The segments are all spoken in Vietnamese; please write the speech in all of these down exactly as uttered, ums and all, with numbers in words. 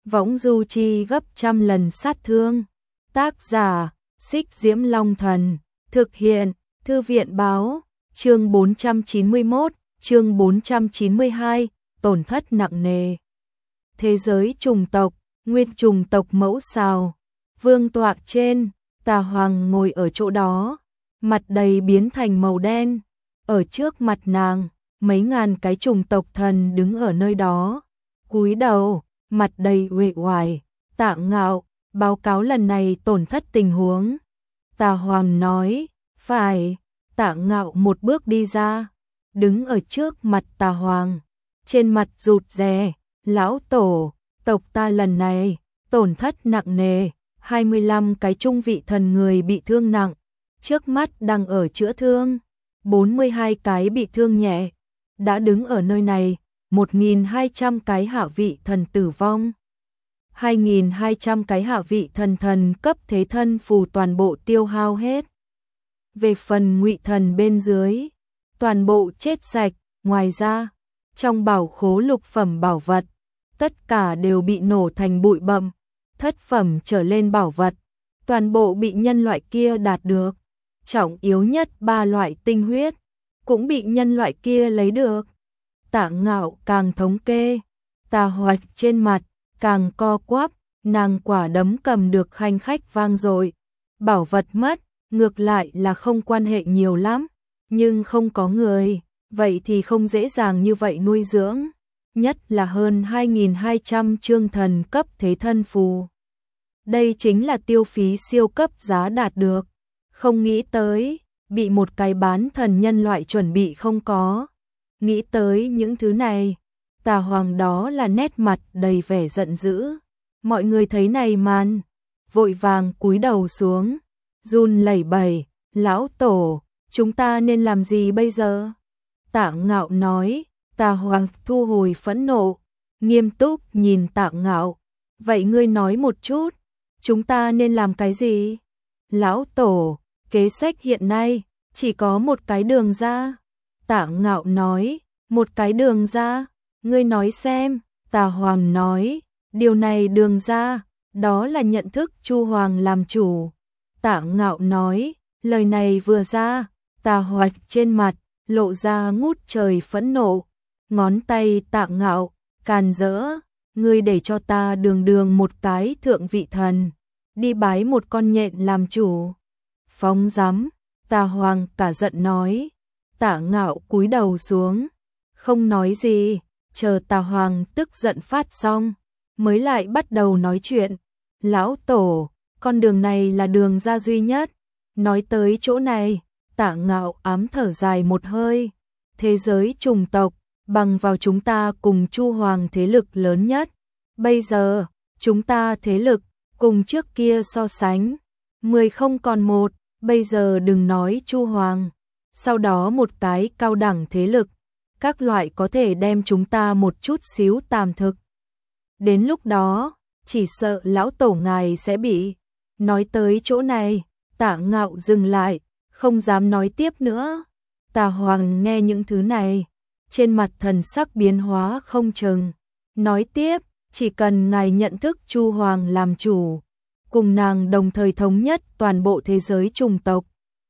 võng du chi gấp trăm lần sát thương. Tác giả, Xích Diễm Long Thần, thực hiện, Thư viện Báo, chương bốn trăm chín mươi mốt, chương bốn trăm chín mươi hai, tổn thất nặng nề. Thế giới trùng tộc, nguyên trùng tộc mẫu sào, vương tọa trên, Tà Hoàng ngồi ở chỗ đó, mặt đầy biến thành màu đen, ở trước mặt nàng, mấy ngàn cái trùng tộc thần đứng ở nơi đó, cúi đầu, mặt đầy uể oải. Tạ Ngạo, báo cáo lần này tổn thất tình huống. Tà Hoàng nói, phải. Tạ Ngạo một bước đi ra, đứng ở trước mặt Tà Hoàng, trên mặt rụt rè, lão tổ, tộc ta lần này, tổn thất nặng nề, hai mươi lăm cái trung vị thần người bị thương nặng, trước mắt đang ở chữa thương, bốn mươi hai cái bị thương nhẹ, đã đứng ở nơi này, một nghìn hai trăm cái hạ vị thần tử vong. hai nghìn hai trăm cái hạ vị thần thần cấp thế thân phù toàn bộ tiêu hao hết. Về phần ngụy thần bên dưới, toàn bộ chết sạch, ngoài ra, trong bảo khố lục phẩm bảo vật, tất cả đều bị nổ thành bụi bặm, thất phẩm trở lên bảo vật, toàn bộ bị nhân loại kia đạt được. Trọng yếu nhất ba loại tinh huyết, cũng bị nhân loại kia lấy được. Tạ Ngạo càng thống kê, Tà Hoạch trên mặt, càng co quắp, nàng quả đấm cầm được khanh khách vang dội. Bảo vật mất, ngược lại là không quan hệ nhiều lắm, nhưng không có người, vậy thì không dễ dàng như vậy nuôi dưỡng, nhất là hơn hai nghìn hai trăm chương thần cấp thế thân phù. Đây chính là tiêu phí siêu cấp giá đạt được, không nghĩ tới, bị một cái bán thần nhân loại chuẩn bị không có. Nghĩ tới những thứ này, Tà Hoàng đó là nét mặt đầy vẻ giận dữ. Mọi người thấy này màn, vội vàng cúi đầu xuống, run lẩy bẩy, lão tổ, chúng ta nên làm gì bây giờ? Tạ Ngạo nói. Tà Hoàng thu hồi phẫn nộ, nghiêm túc nhìn Tạ Ngạo, vậy ngươi nói một chút, chúng ta nên làm cái gì? Lão tổ, kế sách hiện nay, chỉ có một cái đường ra. Tạ Ngạo nói, một cái đường ra, ngươi nói xem. Tà Hoàng nói, điều này đường ra, đó là nhận thức Chu Hoàng làm chủ. Tạ Ngạo nói, lời này vừa ra, Tà Hoạch trên mặt, lộ ra ngút trời phẫn nộ, ngón tay Tạ Ngạo, càn rỡ, ngươi để cho ta đường đường một cái thượng vị thần, đi bái một con nhện làm chủ. Phóng dám, Tà Hoàng cả giận nói. Tạ Ngạo cúi đầu xuống, không nói gì, chờ Tà Hoàng tức giận phát xong, mới lại bắt đầu nói chuyện. Lão tổ, con đường này là đường ra duy nhất. Nói tới chỗ này, Tạ Ngạo ám thở dài một hơi. Thế giới trùng tộc, bằng vào chúng ta cùng Chu Hoàng thế lực lớn nhất. Bây giờ, chúng ta thế lực, cùng trước kia so sánh, mười không còn một, bây giờ đừng nói Chu Hoàng. Sau đó một cái cao đẳng thế lực, các loại có thể đem chúng ta một chút xíu tàm thực. Đến lúc đó, chỉ sợ lão tổ ngài sẽ bị. Nói tới chỗ này, Tạ Ngạo dừng lại, không dám nói tiếp nữa. Tà Hoàng nghe những thứ này, trên mặt thần sắc biến hóa không chừng. Nói tiếp, chỉ cần ngài nhận thức Chu Hoàng làm chủ, cùng nàng đồng thời thống nhất toàn bộ thế giới trùng tộc.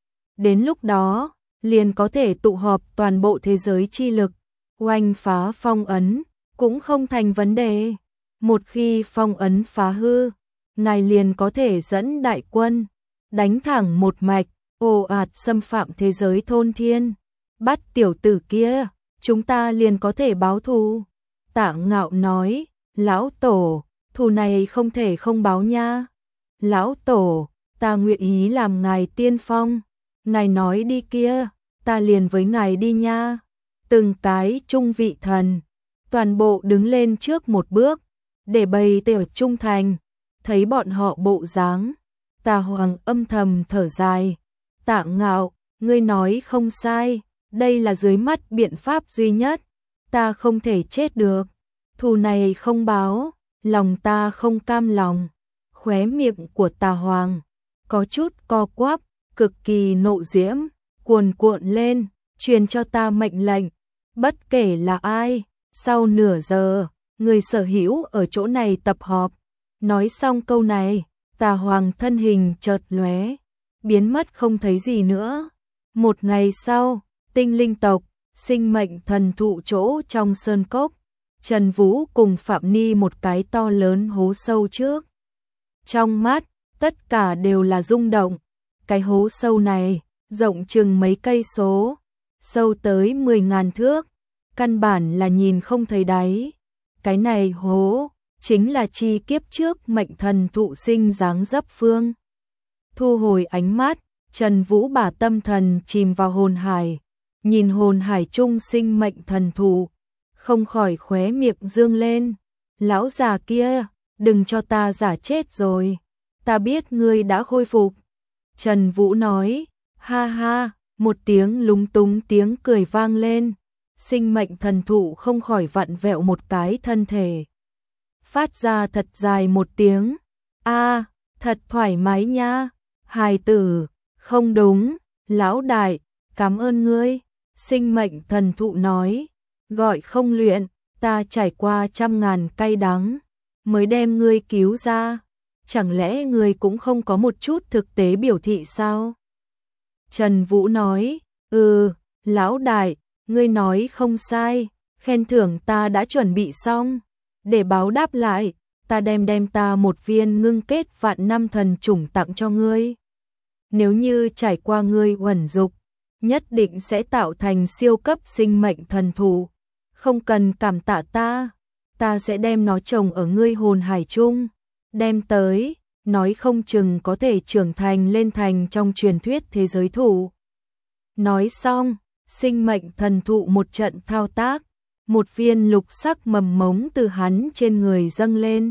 Đến lúc đó, liền có thể tụ họp toàn bộ thế giới chi lực, oanh phá phong ấn, cũng không thành vấn đề. Một khi phong ấn phá hư, ngài liền có thể dẫn đại quân, đánh thẳng một mạch, ồ ạt xâm phạm thế giới thôn thiên. Bắt tiểu tử kia, chúng ta liền có thể báo thù. Tạ Ngạo nói, lão tổ, thù này không thể không báo nha. Lão tổ, ta nguyện ý làm ngài tiên phong. Ngài nói đi kia, ta liền với ngài đi nha. Từng cái trung vị thần, toàn bộ đứng lên trước một bước, để bày tỏ trung thành. Thấy bọn họ bộ dáng, Tà Hoàng âm thầm thở dài. Tạ Ngạo, ngươi nói không sai, đây là dưới mắt biện pháp duy nhất. Ta không thể chết được, thù này không báo, lòng ta không cam lòng. Khóe miệng của Tà Hoàng có chút co quắp, cực kỳ nộ diễm, cuồn cuộn lên, truyền cho ta mệnh lệnh, bất kể là ai, sau nửa giờ, người sở hữu ở chỗ này tập họp. Nói xong câu này, Tà Hoàng thân hình chợt lóe, biến mất không thấy gì nữa. Một ngày sau, Tinh Linh tộc, sinh mệnh thần thụ chỗ trong sơn cốc, Trần Vũ cùng Phạm Ni một cái to lớn hố sâu trước. Trong mắt, tất cả đều là rung động. Cái hố sâu này, rộng chừng mấy cây số, sâu tới mười ngàn thước, căn bản là nhìn không thấy đáy. Cái này hố, chính là chi kiếp trước mệnh thần thụ sinh dáng dấp phương. Thu hồi ánh mắt, Trần Vũ把tâm thần chìm vào hồn hải, nhìn hồn hải trung sinh mệnh thần thụ, không khỏi khóe miệng dương lên. Lão già kia, đừng cho ta giả chết rồi, ta biết ngươi đã khôi phục. Trần Vũ nói, ha ha, một tiếng lúng túng tiếng cười vang lên, sinh mệnh thần thụ không khỏi vặn vẹo một cái thân thể. Phát ra thật dài một tiếng, a thật thoải mái nha, hài tử, không đúng, lão đại, cảm ơn ngươi, sinh mệnh thần thụ nói, gọi không luyện, ta trải qua trăm ngàn cay đắng, mới đem ngươi cứu ra, chẳng lẽ ngươi cũng không có một chút thực tế biểu thị sao? Trần Vũ nói, ừ, lão đại, ngươi nói không sai, khen thưởng ta đã chuẩn bị xong, để báo đáp lại, ta đem đem ta một viên ngưng kết vạn năm thần chủng tặng cho ngươi. Nếu như trải qua ngươi uẩn dục, nhất định sẽ tạo thành siêu cấp sinh mệnh thần thụ, không cần cảm tạ ta, ta sẽ đem nó trồng ở ngươi hồn hải chung, đem tới, nói không chừng có thể trưởng thành lên thành trong truyền thuyết thế giới thụ. Nói xong, sinh mệnh thần thụ một trận thao tác, một viên lục sắc mầm mống từ hắn trên người dâng lên,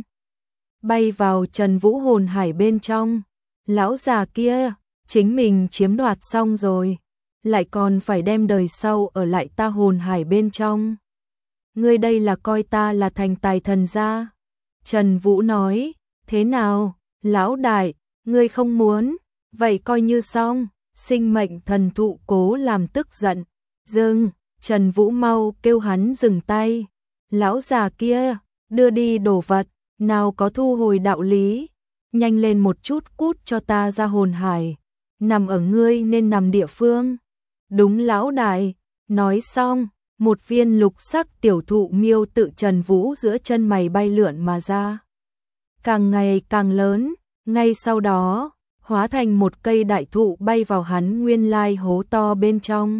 bay vào Trần Vũ hồn hải bên trong. Lão già kia, chính mình chiếm đoạt xong rồi, lại còn phải đem đời sau ở lại ta hồn hải bên trong. Ngươi đây là coi ta là thành tài thần gia? Trần Vũ nói, thế nào, lão đại, ngươi không muốn, vậy coi như xong. Sinh mệnh thần thụ cố làm tức giận, dừng, Trần Vũ mau kêu hắn dừng tay. Lão già kia, đưa đi đồ vật, nào có thu hồi đạo lý, nhanh lên một chút cút cho ta ra hồn hải, nằm ở ngươi nên nằm địa phương. Đúng lão đại, nói xong, một viên lục sắc tiểu thụ miêu tự Trần Vũ giữa chân mày bay lượn mà ra. Càng ngày càng lớn, ngay sau đó, hóa thành một cây đại thụ bay vào hắn nguyên lai hố to bên trong.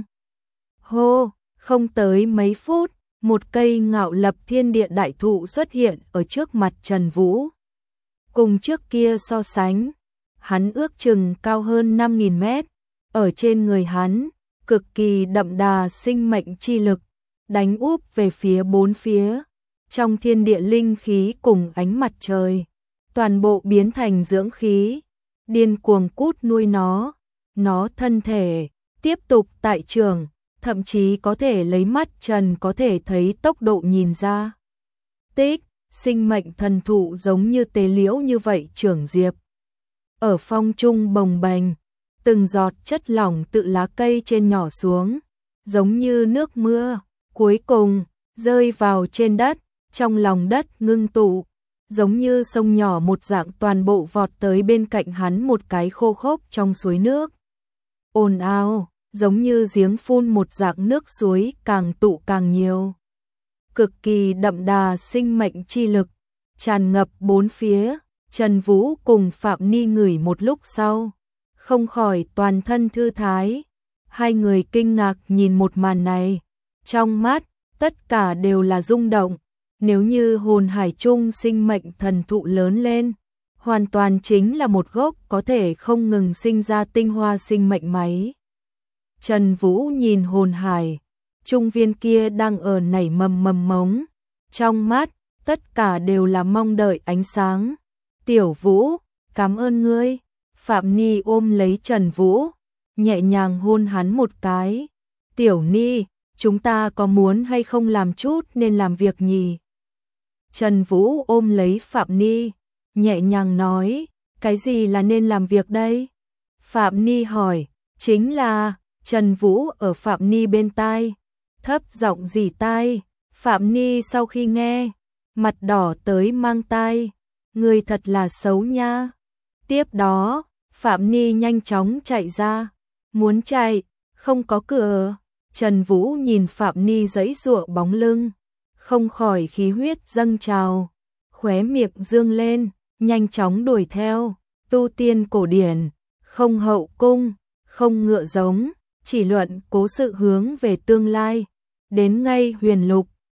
Hô, không tới mấy phút, một cây ngạo lập thiên địa đại thụ xuất hiện ở trước mặt Trần Vũ. Cùng trước kia so sánh, hắn ước chừng cao hơn năm nghìn mét, ở trên người hắn, cực kỳ đậm đà sinh mệnh chi lực, đánh úp về phía bốn phía, trong thiên địa linh khí cùng ánh mặt trời, toàn bộ biến thành dưỡng khí, điên cuồng cút nuôi nó, nó thân thể, tiếp tục tại trường, thậm chí có thể lấy mắt trần có thể thấy tốc độ nhìn ra. Tích, sinh mệnh thần thụ giống như tế liễu như vậy trưởng diệp. Ở phong trung bồng bềnh, từng giọt chất lỏng tự lá cây trên nhỏ xuống, giống như nước mưa, cuối cùng, rơi vào trên đất, trong lòng đất ngưng tụ, giống như sông nhỏ một dạng toàn bộ vọt tới bên cạnh hắn một cái khô khốc trong suối nước. Ồn ào, giống như giếng phun một dạng nước suối càng tụ càng nhiều. Cực kỳ đậm đà sinh mệnh chi lực, tràn ngập bốn phía, Trần Vũ cùng Phạm Ni ngửi một lúc sau, không khỏi toàn thân thư thái. Hai người kinh ngạc nhìn một màn này, trong mắt, tất cả đều là rung động. Nếu như hồn hải trung sinh mệnh thần thụ lớn lên, hoàn toàn chính là một gốc có thể không ngừng sinh ra tinh hoa sinh mệnh máy. Trần Vũ nhìn hồn hải, trung viên kia đang ở nảy mầm mầm mống, trong mắt, tất cả đều là mong đợi ánh sáng. Tiểu Vũ, cảm ơn ngươi. Phạm Ni ôm lấy Trần Vũ, nhẹ nhàng hôn hắn một cái. Tiểu Ni, chúng ta có muốn hay không làm chút nên làm việc nhỉ? Trần Vũ ôm lấy Phạm Ni, nhẹ nhàng nói, cái gì là nên làm việc đây? Phạm Ni hỏi, chính là, Trần Vũ ở Phạm Ni bên tai, thấp giọng rỉ tai. Phạm Ni sau khi nghe, mặt đỏ tới mang tai, người thật là xấu nha. Tiếp đó, Phạm Ni nhanh chóng chạy ra, muốn chạy, không có cửa. Trần Vũ nhìn Phạm Ni giãy giụa bóng lưng, không khỏi khí huyết dâng trào, khóe miệng dương lên, nhanh chóng đuổi theo. Tu tiên cổ điển, không hậu cung, không ngựa giống, chỉ luận cố sự hướng về tương lai. Đến ngay Huyền Lục,